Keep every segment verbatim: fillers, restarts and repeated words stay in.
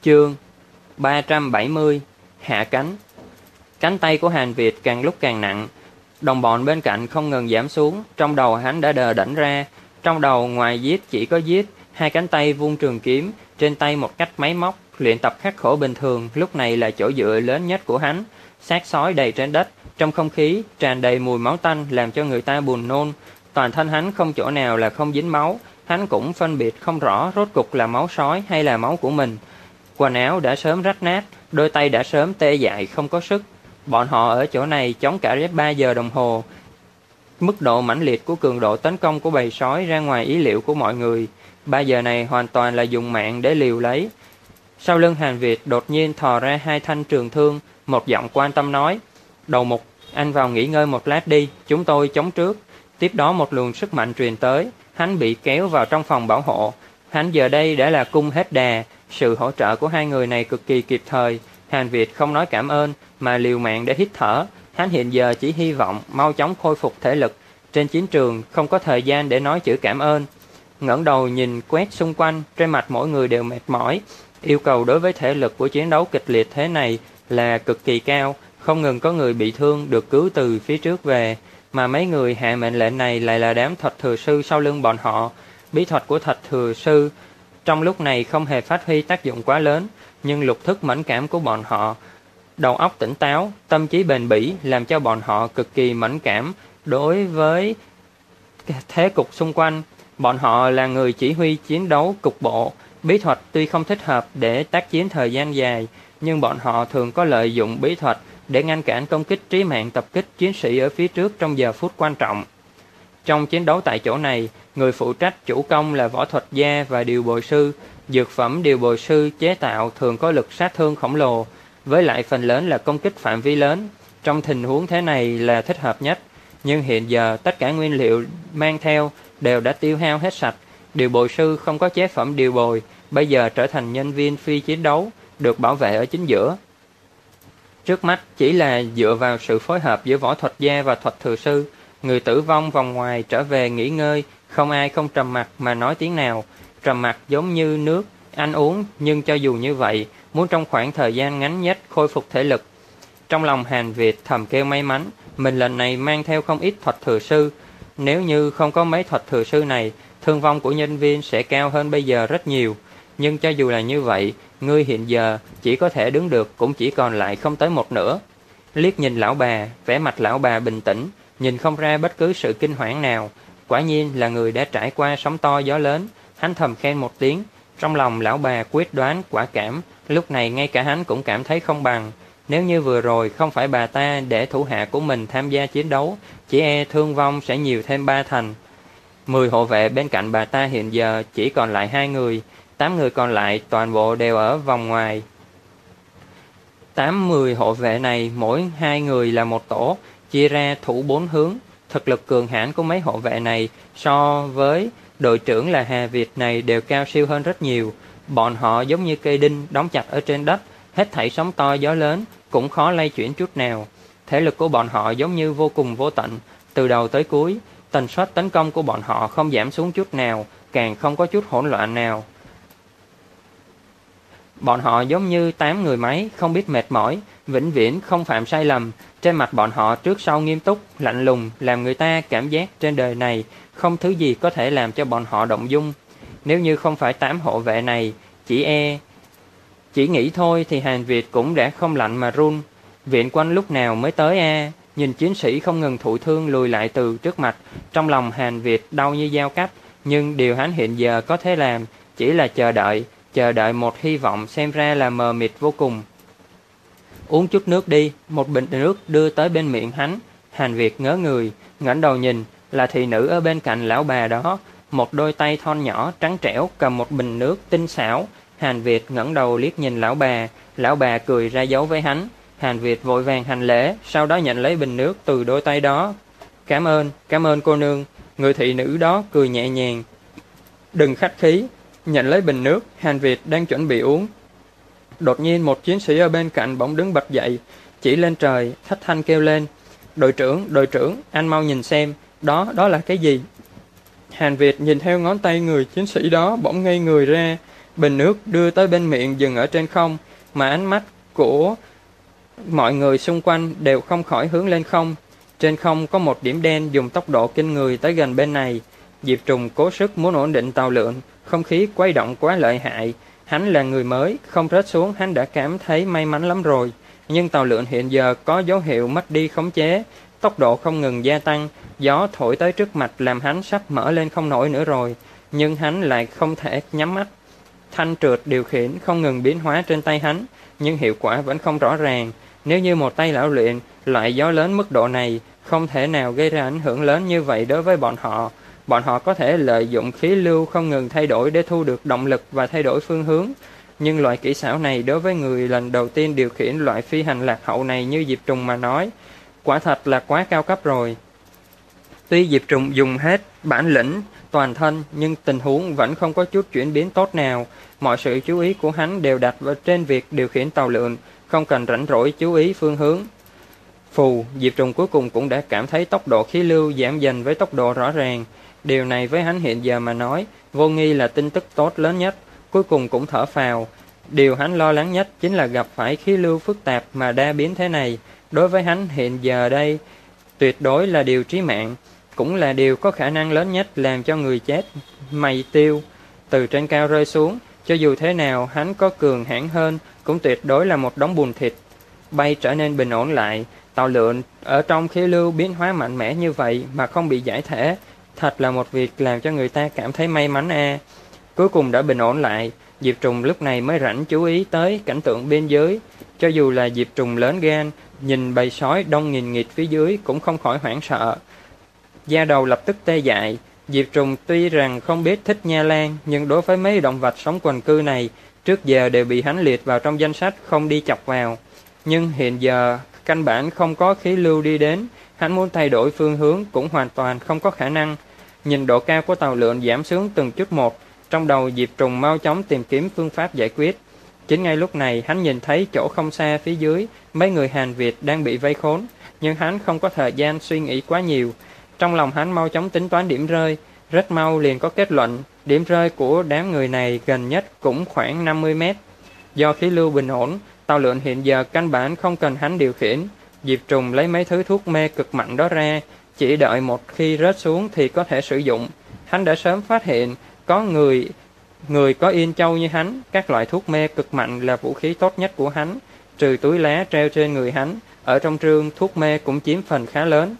Chương ba trăm bảy mươi. Hạ cánh. Cánh tay của Hàn Việt càng lúc càng nặng. Đồng bọn bên cạnh không ngừng giảm xuống. Trong đầu hắn đã đờ đẫn ra. Trong đầu ngoài giết chỉ có giết. Hai cánh tay vung trường kiếm trên tay một cách máy móc. Luyện tập khắc khổ bình thường lúc này là chỗ dựa lớn nhất của hắn. Xác sói đầy trên đất. Trong không khí tràn đầy mùi máu tanh làm cho người ta buồn nôn. Toàn thân hắn không chỗ nào là không dính máu. Hắn cũng phân biệt không rõ rốt cục là máu sói hay là máu của mình. Quần áo đã sớm rách nát, đôi tay đã sớm tê dại không có sức. Bọn họ ở chỗ này chống cả ba giờ đồng hồ. Mức độ mãnh liệt của cường độ tấn công của bầy sói ra ngoài ý liệu của mọi người. Ba giờ này hoàn toàn là dùng mạng để liều lấy. Sau lưng Hàn Việt đột nhiên thò ra hai thanh trường thương, một giọng quan tâm nói: "Đầu mục, anh vào nghỉ ngơi một lát đi, chúng tôi chống trước." Tiếp đó một luồng sức mạnh truyền tới, hắn bị kéo vào trong phòng bảo hộ. Hắn giờ đây đã là cung hết đà. Sự hỗ trợ của hai người này cực kỳ kịp thời. Hàn Việt không nói cảm ơn mà liều mạng để hít thở. Hắn hiện giờ chỉ hy vọng mau chóng khôi phục thể lực. Trên chiến trường không có thời gian để nói chữ cảm ơn. Ngẩng đầu nhìn quét xung quanh, trên mặt mỗi người đều mệt mỏi. Yêu cầu đối với thể lực của chiến đấu kịch liệt thế này là cực kỳ cao. Không ngừng có người bị thương được cứu từ phía trước về. Mà mấy người hạ mệnh lệnh này lại là đám Thuật Thừa Sư sau lưng bọn họ. Bí thuật của Thuật Thừa Sư trong lúc này không hề phát huy tác dụng quá lớn, nhưng lục thức mẫn cảm của bọn họ, đầu óc tỉnh táo, tâm trí bền bỉ làm cho bọn họ cực kỳ mẫn cảm đối với thế cục xung quanh. Bọn họ là người chỉ huy chiến đấu cục bộ. Bí thuật tuy không thích hợp để tác chiến thời gian dài, nhưng bọn họ thường có lợi dụng bí thuật để ngăn cản công kích trí mạng tập kích chiến sĩ ở phía trước trong giờ phút quan trọng. Trong chiến đấu tại chỗ này, người phụ trách chủ công là võ thuật gia và điều bồi sư. Dược phẩm điều bồi sư chế tạo thường có lực sát thương khổng lồ, với lại phần lớn là công kích phạm vi lớn. Trong tình huống thế này là thích hợp nhất. Nhưng hiện giờ tất cả nguyên liệu mang theo đều đã tiêu hao hết sạch. Điều bồi sư không có chế phẩm điều bồi, bây giờ trở thành nhân viên phi chiến đấu, được bảo vệ ở chính giữa. Trước mắt chỉ là dựa vào sự phối hợp giữa võ thuật gia và thuật thừa sư. Người tử vong vòng ngoài trở về nghỉ ngơi, không ai không trầm mặc mà nói tiếng nào. Trầm mặc giống như nước, ăn uống, nhưng cho dù như vậy, muốn trong khoảng thời gian ngắn nhất khôi phục thể lực. Trong lòng Hàn Việt thầm kêu may mắn, mình lần này mang theo không ít thuật thừa sư. Nếu như không có mấy thuật thừa sư này, thương vong của nhân viên sẽ cao hơn bây giờ rất nhiều. Nhưng cho dù là như vậy, ngươi hiện giờ chỉ có thể đứng được cũng chỉ còn lại không tới một nửa. Liếc nhìn lão bà, vẻ mặt lão bà bình tĩnh, nhìn không ra bất cứ sự kinh hoảng nào. Quả nhiên là người đã trải qua sóng to gió lớn. Hắn thầm khen một tiếng. Trong lòng lão bà quyết đoán quả cảm. Lúc này ngay cả hắn cũng cảm thấy không bằng. Nếu như vừa rồi không phải bà ta để thủ hạ của mình tham gia chiến đấu, chỉ e thương vong sẽ nhiều thêm ba thành. Mười hộ vệ bên cạnh bà ta hiện giờ chỉ còn lại hai người. Tám người còn lại toàn bộ đều ở vòng ngoài. Tám mười hộ vệ này mỗi hai người là một tổ, chia ra thủ bốn hướng. Thực lực cường hãn của mấy hộ vệ này so với đội trưởng là Hà Việt này đều cao siêu hơn rất nhiều. Bọn họ giống như cây đinh đóng chặt ở trên đất, hết thảy sóng to gió lớn cũng khó lay chuyển chút nào. Thể lực của bọn họ giống như vô cùng vô tận, từ đầu tới cuối. Tần suất tấn công của bọn họ không giảm xuống chút nào, càng không có chút hỗn loạn nào. Bọn họ giống như tám người máy, không biết mệt mỏi, vĩnh viễn không phạm sai lầm. Trên mặt bọn họ trước sau nghiêm túc, lạnh lùng, làm người ta cảm giác trên đời này không thứ gì có thể làm cho bọn họ động dung. Nếu như không phải tám hộ vệ này, chỉ e chỉ nghĩ thôi thì Hàn Việt cũng đã không lạnh mà run. Viện quân lúc nào mới tới a? Nhìn chiến sĩ không ngừng thụ thương lùi lại từ trước mặt, trong lòng Hàn Việt đau như dao cắt. Nhưng điều hắn hiện giờ có thể làm chỉ là chờ đợi, chờ đợi một hy vọng xem ra là mờ mịt vô cùng. Uống chút nước đi. Một bình nước đưa tới bên miệng hắn. Hàn Việt ngớ người, ngẩng đầu nhìn, là thị nữ ở bên cạnh lão bà đó. Một đôi tay thon nhỏ trắng trẻo cầm một bình nước tinh xảo. Hàn Việt ngẩng đầu liếc nhìn lão bà. Lão bà cười ra dấu với hắn. Hàn Việt vội vàng hành lễ, sau đó nhận lấy bình nước từ đôi tay đó. Cảm ơn, cảm ơn cô nương. Người thị nữ đó cười nhẹ nhàng. Đừng khách khí. Nhận lấy bình nước, Hàn Việt đang chuẩn bị uống. Đột nhiên một chiến sĩ ở bên cạnh bỗng đứng bật dậy, chỉ lên trời, thất thanh kêu lên: "Đội trưởng, đội trưởng, anh mau nhìn xem, đó, đó là cái gì?" Hàn Việt nhìn theo ngón tay người chiến sĩ đó bỗng ngây người ra. Bình nước đưa tới bên miệng dừng ở trên không, mà ánh mắt của mọi người xung quanh đều không khỏi hướng lên không. Trên không có một điểm đen dùng tốc độ kinh người tới gần bên này. Diệp Trùng cố sức muốn ổn định tàu lượn, không khí quay động quá lợi hại. Hắn là người mới, không rớt xuống hắn đã cảm thấy may mắn lắm rồi. Nhưng tàu lượn hiện giờ có dấu hiệu mất đi khống chế, tốc độ không ngừng gia tăng, gió thổi tới trước mặt làm hắn sắp mở lên không nổi nữa rồi. Nhưng hắn lại không thể nhắm mắt. Thanh trượt điều khiển không ngừng biến hóa trên tay hắn, nhưng hiệu quả vẫn không rõ ràng. Nếu như một tay lão luyện, loại gió lớn mức độ này không thể nào gây ra ảnh hưởng lớn như vậy đối với bọn họ. Bọn họ có thể lợi dụng khí lưu không ngừng thay đổi để thu được động lực và thay đổi phương hướng. Nhưng loại kỹ xảo này đối với người lần đầu tiên điều khiển loại phi hành lạc hậu này như Diệp Trùng mà nói, quả thật là quá cao cấp rồi. Tuy Diệp Trùng dùng hết bản lĩnh toàn thân, nhưng tình huống vẫn không có chút chuyển biến tốt nào. Mọi sự chú ý của hắn đều đặt vào trên việc điều khiển tàu lượn, không cần rảnh rỗi chú ý phương hướng. Phù, Diệp Trùng cuối cùng cũng đã cảm thấy tốc độ khí lưu giảm dần với tốc độ rõ ràng. Điều này với hắn hiện giờ mà nói, vô nghi là tin tức tốt lớn nhất. Cuối cùng cũng thở phào. Điều hắn lo lắng nhất chính là gặp phải khí lưu phức tạp mà đa biến thế này. Đối với hắn hiện giờ đây, tuyệt đối là điều chí mạng, cũng là điều có khả năng lớn nhất làm cho người chết mày tiêu. Từ trên cao rơi xuống, cho dù thế nào hắn có cường hãn hơn, cũng tuyệt đối là một đống bùn thịt. Bay trở nên bình ổn lại, tàu lượn ở trong khí lưu biến hóa mạnh mẽ như vậy mà không bị giải thể, thật là một việc làm cho người ta cảm thấy may mắn a. À. Cuối cùng đã bình ổn lại, Diệp Trùng lúc này mới rảnh chú ý tới cảnh tượng bên dưới. Cho dù là Diệp Trùng lớn gan, nhìn bầy sói đông nghìn nghịt phía dưới cũng không khỏi hoảng sợ. Da đầu lập tức tê dại. Diệp Trùng tuy rằng không biết thích nha lan, nhưng đối với mấy động vật sống quần cư này, trước giờ đều bị hắn liệt vào trong danh sách không đi chọc vào. Nhưng hiện giờ, căn bản không có khí lưu đi đến, hắn muốn thay đổi phương hướng cũng hoàn toàn không có khả năng. Nhìn độ cao của tàu lượn giảm xuống từng chút một, trong đầu Diệp Trùng mau chóng tìm kiếm phương pháp giải quyết. Chính ngay lúc này hắn nhìn thấy chỗ không xa phía dưới, mấy người Hàn Việt đang bị vây khốn, nhưng hắn không có thời gian suy nghĩ quá nhiều. Trong lòng hắn mau chóng tính toán điểm rơi, rất mau liền có kết luận, điểm rơi của đám người này gần nhất cũng khoảng năm mươi mét. Do khí lưu bình ổn, tàu lượn hiện giờ căn bản không cần hắn điều khiển. Diệp Trùng lấy mấy thứ thuốc mê cực mạnh đó ra, chỉ đợi một khi rớt xuống thì có thể sử dụng. Hắn đã sớm phát hiện, có người người có yên châu như hắn, các loại thuốc mê cực mạnh là vũ khí tốt nhất của hắn. Trừ túi lá treo trên người hắn, ở trong trương thuốc mê cũng chiếm phần khá lớn.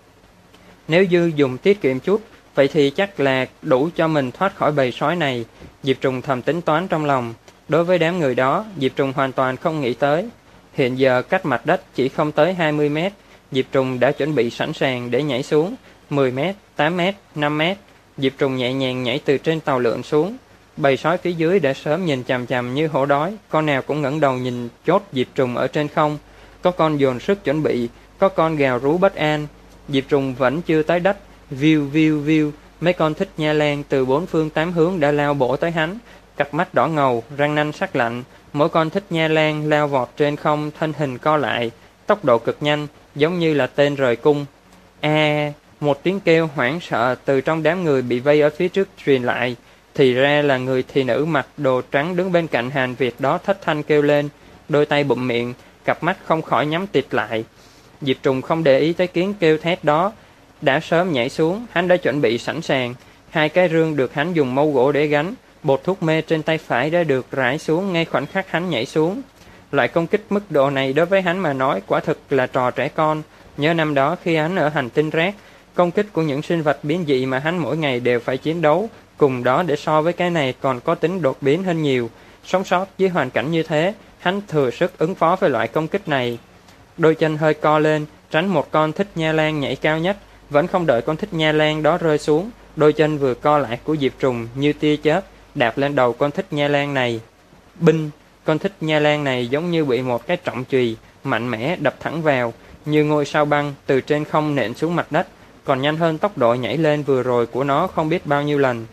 Nếu dư dùng tiết kiệm chút, vậy thì chắc là đủ cho mình thoát khỏi bầy sói này. Diệp Trùng thầm tính toán trong lòng. Đối với đám người đó, Diệp Trùng hoàn toàn không nghĩ tới. Hiện giờ cách mặt đất chỉ không tới hai mươi mét, Diệp Trùng đã chuẩn bị sẵn sàng để nhảy xuống. mười mét, tám mét, năm mét, Diệp Trùng nhẹ nhàng nhảy từ trên tàu lượn xuống. Bầy sói phía dưới đã sớm nhìn chằm chằm như hổ đói, con nào cũng ngẩng đầu nhìn chốt Diệp Trùng ở trên không. Có con dồn sức chuẩn bị, có con gào rú bất an. Diệp Trùng vẫn chưa tới đất, viu viu viu, mấy con thích nha lan từ bốn phương tám hướng đã lao bổ tới hắn, cặp mắt đỏ ngầu, răng nanh sắc lạnh. Mỗi con thích nha lan lao vọt trên không, thân hình co lại, tốc độ cực nhanh, giống như là tên rời cung. A, à, một tiếng kêu hoảng sợ từ trong đám người bị vây ở phía trước truyền lại. Thì ra là người thị nữ mặc đồ trắng đứng bên cạnh Hàn Việt đó thất thanh kêu lên, đôi tay bụm miệng, cặp mắt không khỏi nhắm tịt lại. Diệp Trùng không để ý tới tiếng kêu thét đó, đã sớm nhảy xuống, hắn đã chuẩn bị sẵn sàng. Hai cái rương được hắn dùng mâu gỗ để gánh, bột thuốc mê trên tay phải đã được rải xuống ngay khoảnh khắc hắn nhảy xuống. Loại công kích mức độ này đối với hắn mà nói quả thực là trò trẻ con. Nhớ năm đó khi hắn ở hành tinh rác, công kích của những sinh vật biến dị mà hắn mỗi ngày đều phải chiến đấu, cùng đó để so với cái này còn có tính đột biến hơn nhiều. Sống sót dưới hoàn cảnh như thế, hắn thừa sức ứng phó với loại công kích này. Đôi chân hơi co lên, tránh một con thích nha lan nhảy cao nhất, vẫn không đợi con thích nha lan đó rơi xuống. Đôi chân vừa co lại của Diệp Trùng như tia chớp, đạp lên đầu con thích nha lan này. Binh, con thích nha lan này giống như bị một cái trọng chùy mạnh mẽ đập thẳng vào, như ngôi sao băng từ trên không nện xuống mặt đất, còn nhanh hơn tốc độ nhảy lên vừa rồi của nó không biết bao nhiêu lần.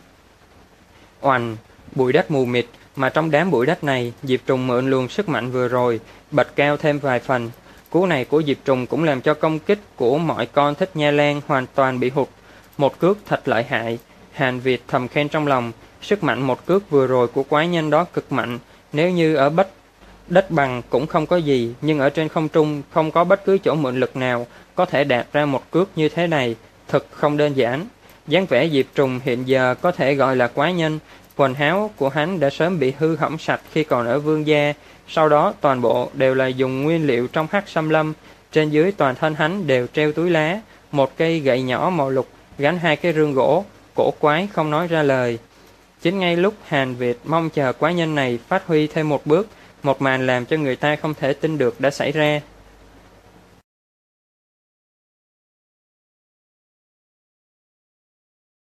Oành, bụi đất mù mịt, mà trong đám bụi đất này, Diệp Trùng mượn luồng sức mạnh vừa rồi, bật cao thêm vài phần. Cú này của Diệp Trùng cũng làm cho công kích của mọi con thích nha lan hoàn toàn bị hụt. Một cước thật lợi hại. Hàn Việt thầm khen trong lòng, Sức mạnh một cước vừa rồi của quái nhân đó cực mạnh, nếu như ở bách đất bằng cũng không có gì, nhưng ở trên không trung không có bất cứ chỗ mượn lực nào có thể đạt ra một cước như thế này, thật không đơn giản. Dáng vẻ Diệp Trùng hiện giờ có thể gọi là quái nhân, quần áo của hắn đã sớm bị hư hỏng sạch khi còn ở Vương gia, sau đó toàn bộ đều là dùng nguyên liệu trong Hắc Xâm Lâm, trên dưới toàn thân hắn đều treo túi lá, một cây gậy nhỏ màu lục gánh hai cái rương gỗ, cổ quái không nói ra lời. Chính ngay lúc Hàn Việt mong chờ quái nhân này phát huy thêm một bước, một màn làm cho người ta không thể tin được đã xảy ra.